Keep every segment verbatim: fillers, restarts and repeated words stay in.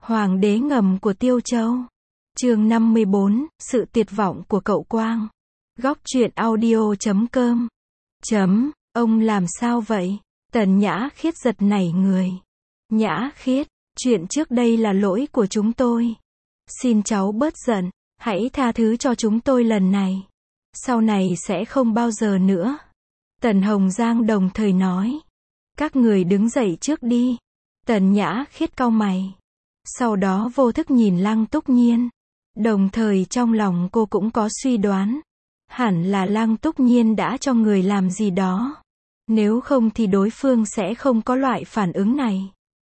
Hoàng đế ngầm của Tiêu Châu. Chương năm mươi bốn, sự tuyệt vọng của cậu Quang. Góc truyện audio chấm com. Chấm, ông làm sao vậy? Tần Nhã Khiết giật nảy người. Nhã Khiết, chuyện trước đây là lỗi của chúng tôi. Xin cháu bớt giận, hãy tha thứ cho chúng tôi lần này. Sau này sẽ không bao giờ nữa. Tần Hồng Giang đồng thời nói. Các người đứng dậy trước đi. Tần Nhã Khiết cau mày. Sau đó vô thức nhìn Lăng Túc Nhiên. Đồng thời trong lòng cô cũng có suy đoán. Hẳn là Lăng Túc Nhiên đã cho người làm gì đó. Nếu không thì đối phương sẽ không có loại phản ứng này.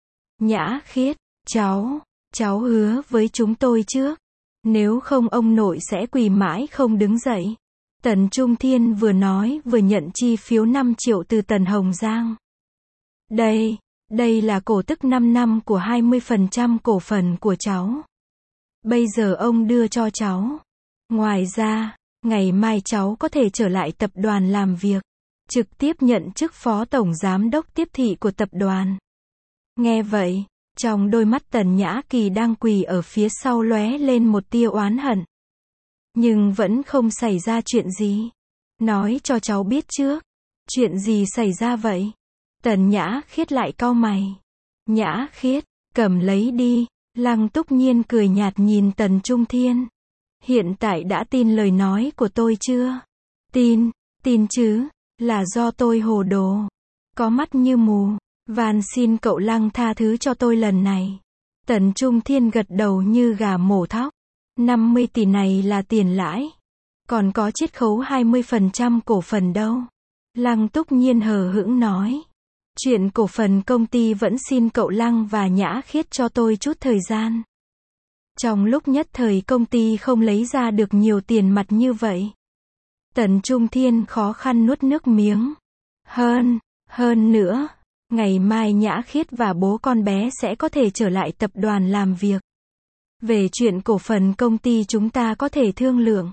Nhã Khiết, cháu, cháu hứa với chúng tôi trước. Nếu không ông nội sẽ quỳ mãi không đứng dậy. Tần Trung Thiên vừa nói vừa nhận chi phiếu năm triệu từ Tần Hồng Giang. Đây, đây là cổ tức năm năm của hai mươi phần trăm cổ phần của cháu. Bây giờ ông đưa cho cháu. Ngoài ra, ngày mai cháu có thể trở lại tập đoàn làm việc. Trực tiếp nhận chức phó tổng giám đốc tiếp thị của tập đoàn. Nghe vậy, trong đôi mắt Tần Nhã Kỳ đang quỳ ở phía sau lóe lên một tia oán hận. Nhưng vẫn không xảy ra chuyện gì. Nói cho cháu biết trước. Chuyện gì xảy ra vậy? Tần Nhã Khiết lại cau mày. Nhã Khiết, cầm lấy đi. Lăng Túc Nhiên cười nhạt nhìn Tần Trung Thiên. Hiện tại đã tin lời nói của tôi chưa? Tin, tin chứ, là do tôi hồ đồ. Có mắt như mù. Van xin cậu Lăng tha thứ cho tôi lần này. Tần Trung Thiên gật đầu như gà mổ thóc. năm mươi tỷ này là tiền lãi. Còn có chiết khấu hai mươi phần trăm cổ phần đâu. Lăng Túc Nhiên hờ hững nói. Chuyện cổ phần công ty vẫn xin cậu Lăng và Nhã Khiết cho tôi chút thời gian. Trong lúc nhất thời công ty không lấy ra được nhiều tiền mặt như vậy. Tần Trung Thiên khó khăn nuốt nước miếng. Hơn, hơn nữa, ngày mai Nhã Khiết và bố con bé sẽ có thể trở lại tập đoàn làm việc. Về chuyện cổ phần công ty chúng ta có thể thương lượng.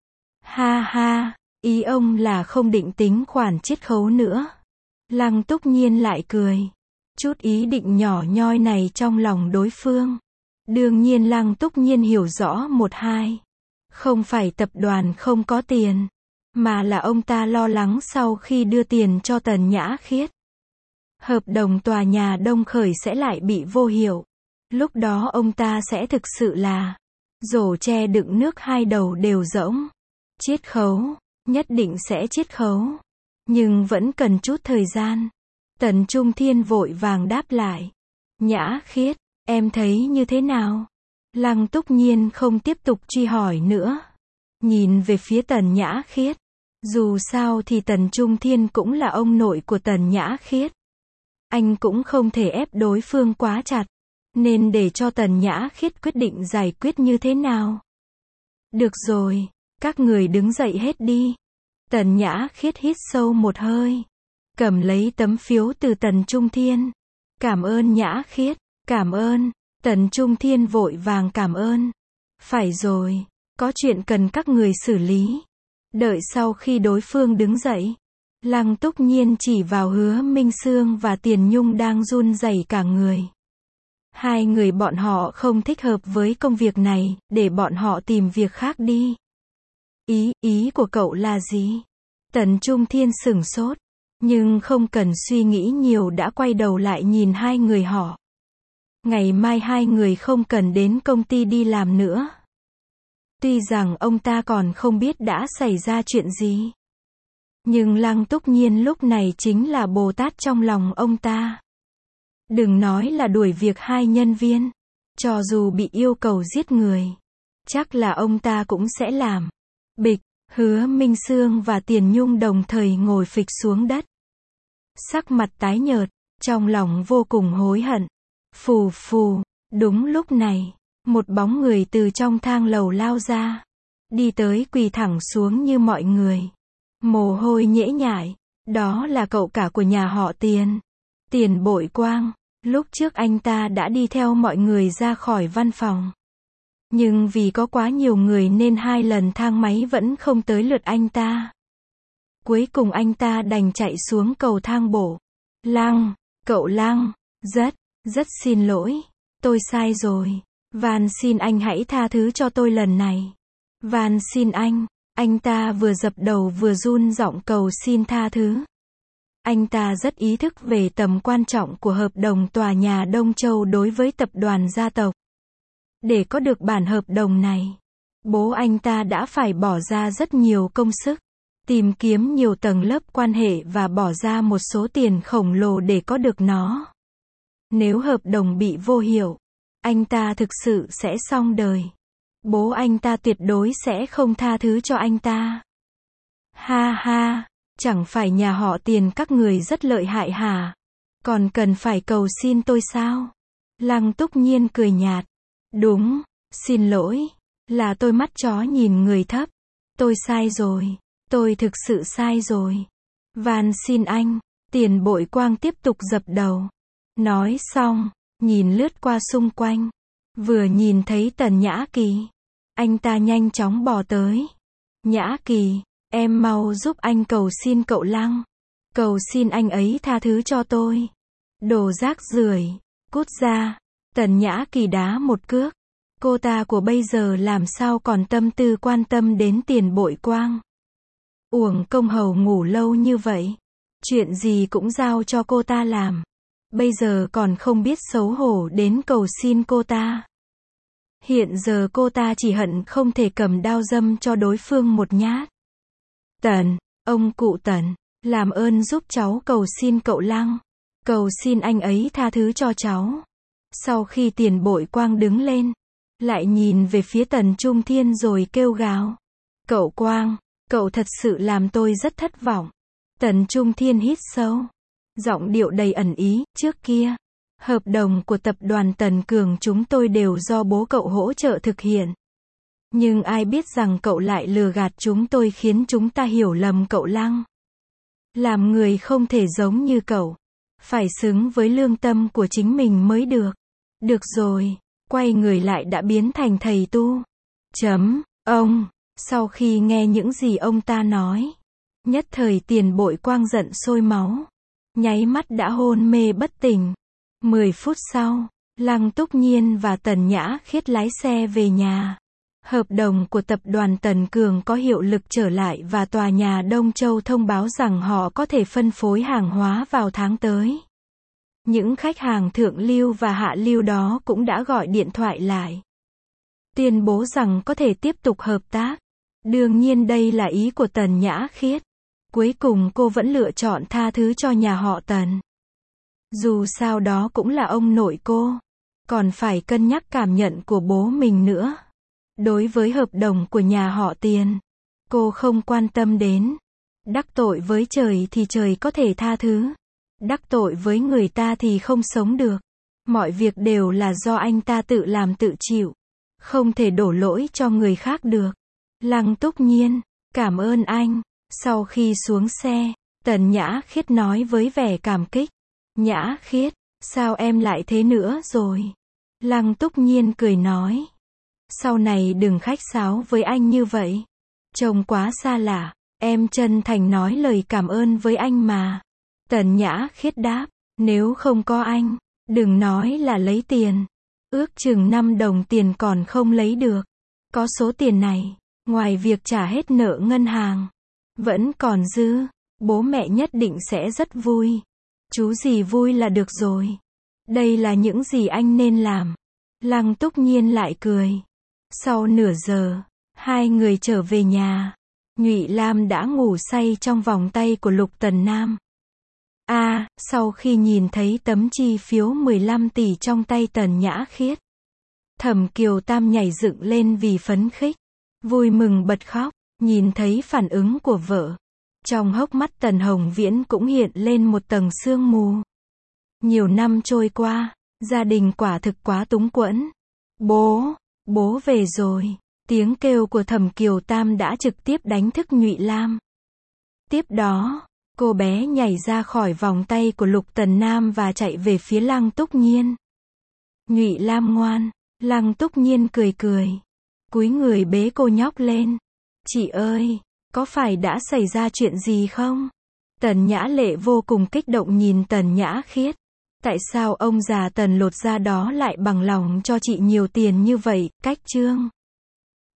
Ha ha, ý ông là không định tính khoản chiết khấu nữa. Lăng Túc Nhiên lại cười. Chút ý định nhỏ nhoi này trong lòng đối phương. Đương nhiên Lăng Túc Nhiên hiểu rõ một hai. Không phải tập đoàn không có tiền, mà là ông ta lo lắng sau khi đưa tiền cho Tần Nhã Khiết. Hợp đồng tòa nhà Đông Khởi sẽ lại bị vô hiệu. Lúc đó ông ta sẽ thực sự là rổ tre đựng nước hai đầu đều rỗng. Chiết khấu, nhất định sẽ chiết khấu. Nhưng vẫn cần chút thời gian. Tần Trung Thiên vội vàng đáp lại. Nhã Khiết, em thấy như thế nào? Lăng Túc Nhiên không tiếp tục truy hỏi nữa. Nhìn về phía Tần Nhã Khiết. Dù sao thì Tần Trung Thiên cũng là ông nội của Tần Nhã Khiết. Anh cũng không thể ép đối phương quá chặt. Nên để cho Tần Nhã Khiết quyết định giải quyết như thế nào. Được rồi, các người đứng dậy hết đi. Tần Nhã Khiết hít sâu một hơi. Cầm lấy tấm phiếu từ Tần Trung Thiên. Cảm ơn Nhã Khiết, cảm ơn. Tần Trung Thiên vội vàng cảm ơn. Phải rồi, có chuyện cần các người xử lý. Đợi sau khi đối phương đứng dậy. Lăng Túc Nhiên chỉ vào Hứa Minh Xương và Tiền Nhung đang run rẩy cả người. Hai người bọn họ không thích hợp với công việc này, để bọn họ tìm việc khác đi. Ý, ý của cậu là gì? Tần Trung Thiên sửng sốt, nhưng không cần suy nghĩ nhiều đã quay đầu lại nhìn hai người họ. Ngày mai hai người không cần đến công ty đi làm nữa. Tuy rằng ông ta còn không biết đã xảy ra chuyện gì. Nhưng Lăng Túc Nhiên lúc này chính là Bồ Tát trong lòng ông ta. Đừng nói là đuổi việc hai nhân viên. Cho dù bị yêu cầu giết người, chắc là ông ta cũng sẽ làm. Bịch, Hứa Minh Xương và Tiền Nhung đồng thời ngồi phịch xuống đất. Sắc mặt tái nhợt, trong lòng vô cùng hối hận. Phù phù, đúng lúc này, một bóng người từ trong thang lầu lao ra. Đi tới quỳ thẳng xuống như mọi người. Mồ hôi nhễ nhại, đó là cậu cả của nhà họ Tiền. Tiền Bội Quang, lúc trước anh ta đã đi theo mọi người ra khỏi văn phòng. Nhưng vì có quá nhiều người nên hai lần thang máy vẫn không tới lượt anh ta. Cuối cùng anh ta đành chạy xuống cầu thang bộ. Lăng, cậu Lăng, rất, rất xin lỗi. tôi sai rồi. Van xin anh hãy tha thứ cho tôi lần này. Van xin anh. Anh ta vừa dập đầu vừa run giọng cầu xin tha thứ. Anh ta rất ý thức về tầm quan trọng của hợp đồng tòa nhà Đông Châu đối với tập đoàn gia tộc. Để có được bản hợp đồng này, bố anh ta đã phải bỏ ra rất nhiều công sức, tìm kiếm nhiều tầng lớp quan hệ và bỏ ra một số tiền khổng lồ để có được nó. Nếu hợp đồng bị vô hiệu, anh ta thực sự sẽ xong đời. Bố anh ta tuyệt đối sẽ không tha thứ cho anh ta. Ha ha, chẳng phải nhà họ Tiền các người rất lợi hại hả? Còn cần phải cầu xin tôi sao? Lăng Túc Nhiên cười nhạt. Đúng, xin lỗi, là tôi mắt chó nhìn người thấp. Tôi sai rồi, tôi thực sự sai rồi. Van xin anh. Tiền Bội Quang tiếp tục dập đầu. Nói xong, nhìn lướt qua xung quanh. Vừa nhìn thấy Tần Nhã Kỳ, anh ta nhanh chóng bò tới. Nhã Kỳ, em mau giúp anh cầu xin cậu Lăng. Cầu xin anh ấy tha thứ cho tôi. Đồ rác rưởi, cút ra. Tần Nhã Kỳ đá một cước. Cô ta của bây giờ làm sao còn tâm tư quan tâm đến Tiền Bội Quang. Uổng công hầu ngủ lâu như vậy. Chuyện gì cũng giao cho cô ta làm. Bây giờ còn không biết xấu hổ đến cầu xin cô ta. Hiện giờ cô ta chỉ hận không thể cầm đao đâm cho đối phương một nhát. Tần, ông cụ Tần, làm ơn giúp cháu cầu xin cậu Lăng. Cầu xin anh ấy tha thứ cho cháu. Sau khi Tiền Bội Quang đứng lên, lại nhìn về phía Tần Trung Thiên rồi kêu gào. Cậu Quang, cậu thật sự làm tôi rất thất vọng. Tần Trung Thiên hít sâu. Giọng điệu đầy ẩn ý, trước kia, hợp đồng của tập đoàn Tần Cường chúng tôi đều do bố cậu hỗ trợ thực hiện. Nhưng ai biết rằng cậu lại lừa gạt chúng tôi khiến chúng ta hiểu lầm cậu Lăng. Làm người không thể giống như cậu. Phải xứng với lương tâm của chính mình mới được. Được rồi, quay người lại đã biến thành thầy tu. Chấm, ông, sau khi nghe những gì ông ta nói, nhất thời Tiền Bội Quang giận sôi máu. Nháy mắt đã hôn mê bất tỉnh. Mười phút sau, Lăng Túc Nhiên và Tần Nhã Khiết lái xe về nhà. Hợp đồng của tập đoàn Tần Cường có hiệu lực trở lại và tòa nhà Đông Châu thông báo rằng họ có thể phân phối hàng hóa vào tháng tới. Những khách hàng thượng lưu và hạ lưu đó cũng đã gọi điện thoại lại, tuyên bố rằng có thể tiếp tục hợp tác. Đương nhiên đây là ý của Tần Nhã Khiết. Cuối cùng cô vẫn lựa chọn tha thứ cho nhà họ Tần. Dù sao đó cũng là ông nội cô. Còn phải cân nhắc cảm nhận của bố mình nữa. Đối với hợp đồng của nhà họ Tiền, cô không quan tâm đến. Đắc tội với trời thì trời có thể tha thứ. Đắc tội với người ta thì không sống được. Mọi việc đều là do anh ta tự làm tự chịu. Không thể đổ lỗi cho người khác được. Lăng Túc Nhiên, cảm ơn anh. Sau khi xuống xe, Tần Nhã Khiết nói với vẻ cảm kích. Nhã Khiết, sao em lại thế nữa rồi? Lăng Túc Nhiên cười nói. Sau này đừng khách sáo với anh như vậy. Trông quá xa lạ. Em chân thành nói lời cảm ơn với anh mà. Tần Nhã Khiết đáp. Nếu không có anh, đừng nói là lấy tiền. Ước chừng năm đồng tiền còn không lấy được. Có số tiền này, ngoài việc trả hết nợ ngân hàng, vẫn còn dư. Bố mẹ nhất định sẽ rất vui. Chú gì vui là được rồi. Đây là những gì anh nên làm. Lăng Túc Nhiên lại cười. Sau nửa giờ, hai người trở về nhà. Nhụy Lam đã ngủ say trong vòng tay của Lục Tần Nam. A, à, sau khi nhìn thấy tấm chi phiếu mười lăm tỷ trong tay Tần Nhã Khiết, Thẩm Kiều Tam nhảy dựng lên vì phấn khích, vui mừng bật khóc, nhìn thấy phản ứng của vợ. Trong hốc mắt Tần Hồng Viễn cũng hiện lên một tầng sương mù. Nhiều năm trôi qua, gia đình quả thực quá túng quẫn. Bố, bố về rồi. Tiếng kêu của Thẩm Kiều Tam đã trực tiếp đánh thức Nhụy Lam. Tiếp đó, cô bé nhảy ra khỏi vòng tay của Lục Tần Nam và chạy về phía Lăng Túc Nhiên. Nhụy Lam ngoan. Lăng Túc Nhiên cười cười, cúi người bế cô nhóc lên. Chị ơi, có phải đã xảy ra chuyện gì không? Tần Nhã Lệ vô cùng kích động nhìn Tần Nhã Khiết. Tại sao ông già Tần lột da đó lại bằng lòng cho chị nhiều tiền như vậy, cách Trương